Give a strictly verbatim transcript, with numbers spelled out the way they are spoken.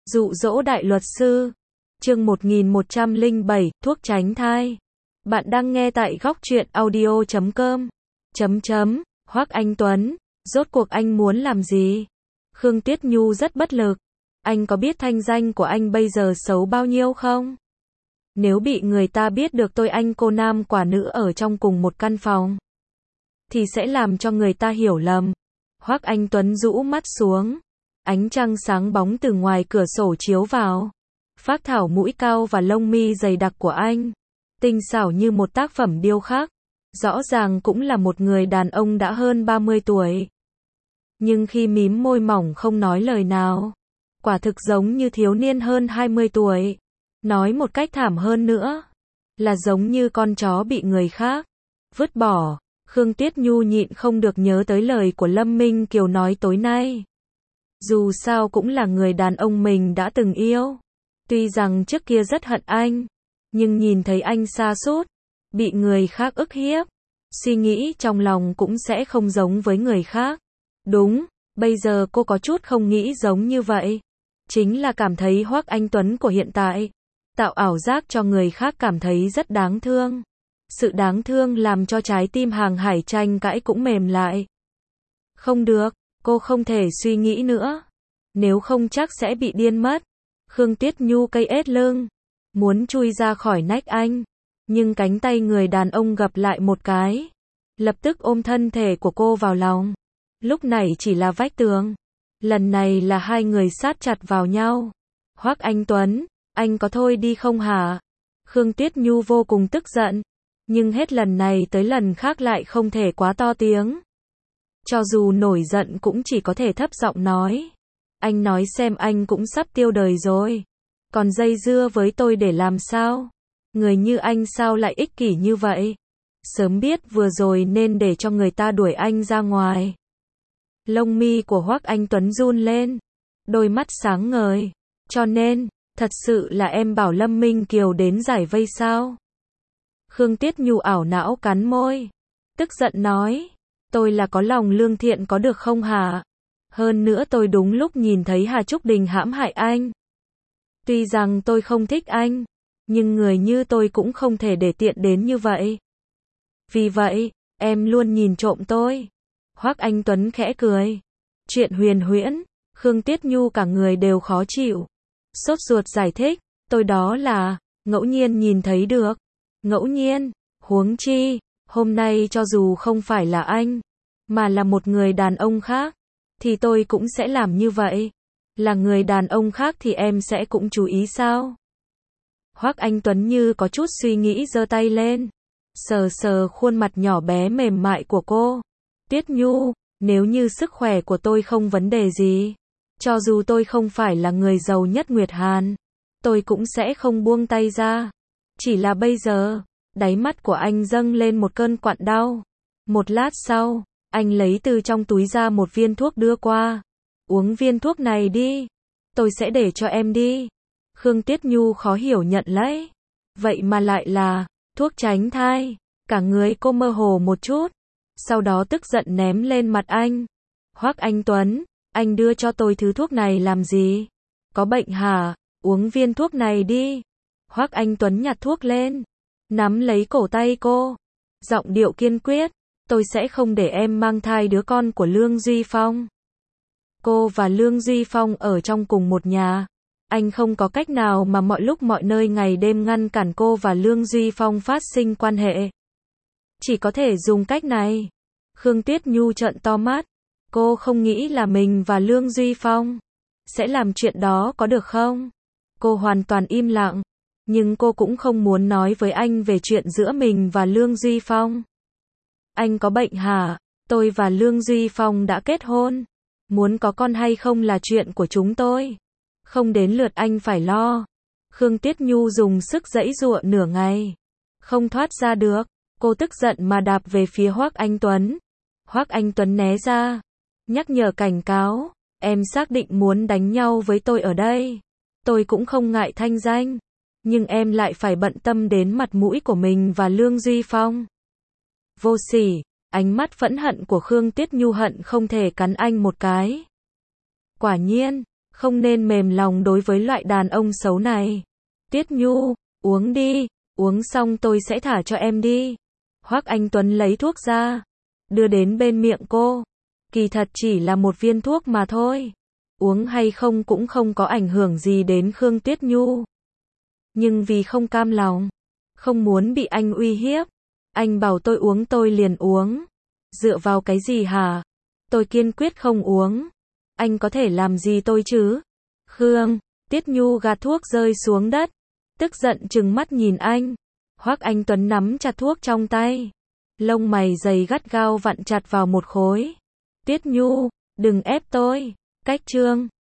Dụ dỗ đại luật sư. Chương một nghìn một trăm lẻ bảy, thuốc tránh thai. Bạn đang nghe tại góc truyện audio chấm com. Chấm chấm, Hoắc Anh Tuấn, rốt cuộc anh muốn làm gì? Khương Tuyết Nhu rất bất lực. Anh có biết thanh danh của anh bây giờ xấu bao nhiêu không? Nếu bị người ta biết được tôi anh cô nam quả nữ ở trong cùng một căn phòng, thì sẽ làm cho người ta hiểu lầm. Hoắc Anh Tuấn rũ mắt xuống. Ánh trăng sáng bóng từ ngoài cửa sổ chiếu vào. Phác thảo mũi cao và lông mi dày đặc của anh, tinh xảo như một tác phẩm điêu khắc. Rõ ràng cũng là một người đàn ông đã hơn ba mươi tuổi. Nhưng khi mím môi mỏng không nói lời nào, quả thực giống như thiếu niên hơn hai mươi tuổi. Nói một cách thảm hơn nữa, là giống như con chó bị người khác vứt bỏ. Khương Tuyết Nhu nhịn không được nhớ tới lời của Lâm Minh Kiều nói tối nay. Dù sao cũng là người đàn ông mình đã từng yêu. Tuy rằng trước kia rất hận anh, nhưng nhìn thấy anh sa sút, bị người khác ức hiếp, suy nghĩ trong lòng cũng sẽ không giống với người khác. Đúng, bây giờ cô có chút không nghĩ giống như vậy. Chính là cảm thấy Hoắc Anh Tuấn của hiện tại tạo ảo giác cho người khác cảm thấy rất đáng thương. Sự đáng thương làm cho trái tim Hàng Hải tranh cãi cũng mềm lại. Không được, cô không thể suy nghĩ nữa. Nếu không chắc sẽ bị điên mất. Khương Tuyết Nhu cây ết lưng, muốn chui ra khỏi nách anh. Nhưng cánh tay người đàn ông gập lại một cái, lập tức ôm thân thể của cô vào lòng. Lúc này chỉ là vách tường, lần này là hai người sát chặt vào nhau. Hoắc Anh Tuấn, anh có thôi đi không hả? Khương Tuyết Nhu vô cùng tức giận, nhưng hết lần này tới lần khác lại không thể quá to tiếng. Cho dù nổi giận cũng chỉ có thể thấp giọng nói. Anh nói xem, anh cũng sắp tiêu đời rồi, còn dây dưa với tôi để làm sao? Người như anh sao lại ích kỷ như vậy? Sớm biết vừa rồi nên để cho người ta đuổi anh ra ngoài. Lông mi của Hoắc Anh Tuấn run lên, đôi mắt sáng ngời. Cho nên, thật sự là em bảo Lâm Minh Kiều đến giải vây sao? Khương Tuyết Nhu ảo não cắn môi, tức giận nói, tôi là có lòng lương thiện có được không hả? Hơn nữa tôi đúng lúc nhìn thấy Hà Trúc Đình hãm hại anh. Tuy rằng tôi không thích anh, nhưng người như tôi cũng không thể để tiện đến như vậy. Vì vậy, em luôn nhìn trộm tôi. Hoắc Anh Tuấn khẽ cười. Chuyện huyền huyễn. Khương Tuyết Nhu cả người đều khó chịu. Sốt ruột giải thích, tôi đó là ngẫu nhiên nhìn thấy được. Ngẫu nhiên, huống chi, hôm nay cho dù không phải là anh, mà là một người đàn ông khác, thì tôi cũng sẽ làm như vậy. Là người đàn ông khác thì em sẽ cũng chú ý sao? Hoắc Anh Tuấn như có chút suy nghĩ giơ tay lên, sờ sờ khuôn mặt nhỏ bé mềm mại của cô. Tuyết Nhu, nếu như sức khỏe của tôi không vấn đề gì, cho dù tôi không phải là người giàu nhất Nguyệt Hàn, tôi cũng sẽ không buông tay ra. Chỉ là bây giờ, đáy mắt của anh dâng lên một cơn quặn đau. Một lát sau, anh lấy từ trong túi ra một viên thuốc đưa qua. Uống viên thuốc này đi, tôi sẽ để cho em đi. Khương Tuyết Nhu khó hiểu nhận lấy. Vậy mà lại là thuốc tránh thai. Cả người cô mơ hồ một chút, sau đó tức giận ném lên mặt anh. Hoắc Anh Tuấn, anh đưa cho tôi thứ thuốc này làm gì? Có bệnh hả? Uống viên thuốc này đi. Hoắc Anh Tuấn nhặt thuốc lên, nắm lấy cổ tay cô, giọng điệu kiên quyết, tôi sẽ không để em mang thai đứa con của Lương Duy Phong. Cô và Lương Duy Phong ở trong cùng một nhà, anh không có cách nào mà mọi lúc mọi nơi ngày đêm ngăn cản cô và Lương Duy Phong phát sinh quan hệ. Chỉ có thể dùng cách này. Khương Tuyết Nhu trợn to mắt, cô không nghĩ là mình và Lương Duy Phong sẽ làm chuyện đó có được không? Cô hoàn toàn im lặng, nhưng cô cũng không muốn nói với anh về chuyện giữa mình và Lương Duy Phong. Anh có bệnh hả? Tôi và Lương Duy Phong đã kết hôn. Muốn có con hay không là chuyện của chúng tôi. Không đến lượt anh phải lo. Khương Tuyết Nhu dùng sức giãy giụa nửa ngày, không thoát ra được. Cô tức giận mà đạp về phía Hoắc Anh Tuấn. Hoắc Anh Tuấn né ra, nhắc nhở cảnh cáo, em xác định muốn đánh nhau với tôi ở đây. Tôi cũng không ngại thanh danh, nhưng em lại phải bận tâm đến mặt mũi của mình và Lương Duy Phong. Vô sỉ, ánh mắt phẫn hận của Khương Tuyết Nhu hận không thể cắn anh một cái. Quả nhiên, Không nên mềm lòng đối với loại đàn ông xấu này. Tuyết Nhu, uống đi, uống xong tôi sẽ thả cho em đi. Hoắc Anh Tuấn lấy thuốc ra, đưa đến bên miệng cô. Kỳ thật chỉ là một viên thuốc mà thôi. Uống hay không cũng không có ảnh hưởng gì đến Khương Tuyết Nhu. Nhưng vì không cam lòng, không muốn bị anh uy hiếp, anh bảo tôi uống tôi liền uống. Dựa vào cái gì hả? Tôi kiên quyết không uống. Anh có thể làm gì tôi chứ? Khương Tuyết Nhu gạt thuốc rơi xuống đất, tức giận trừng mắt nhìn anh. Hoắc Anh Tuấn nắm chặt thuốc trong tay, lông mày dày gắt gao vặn chặt vào một khối. Tuyết Nhu, đừng ép tôi. Cách chương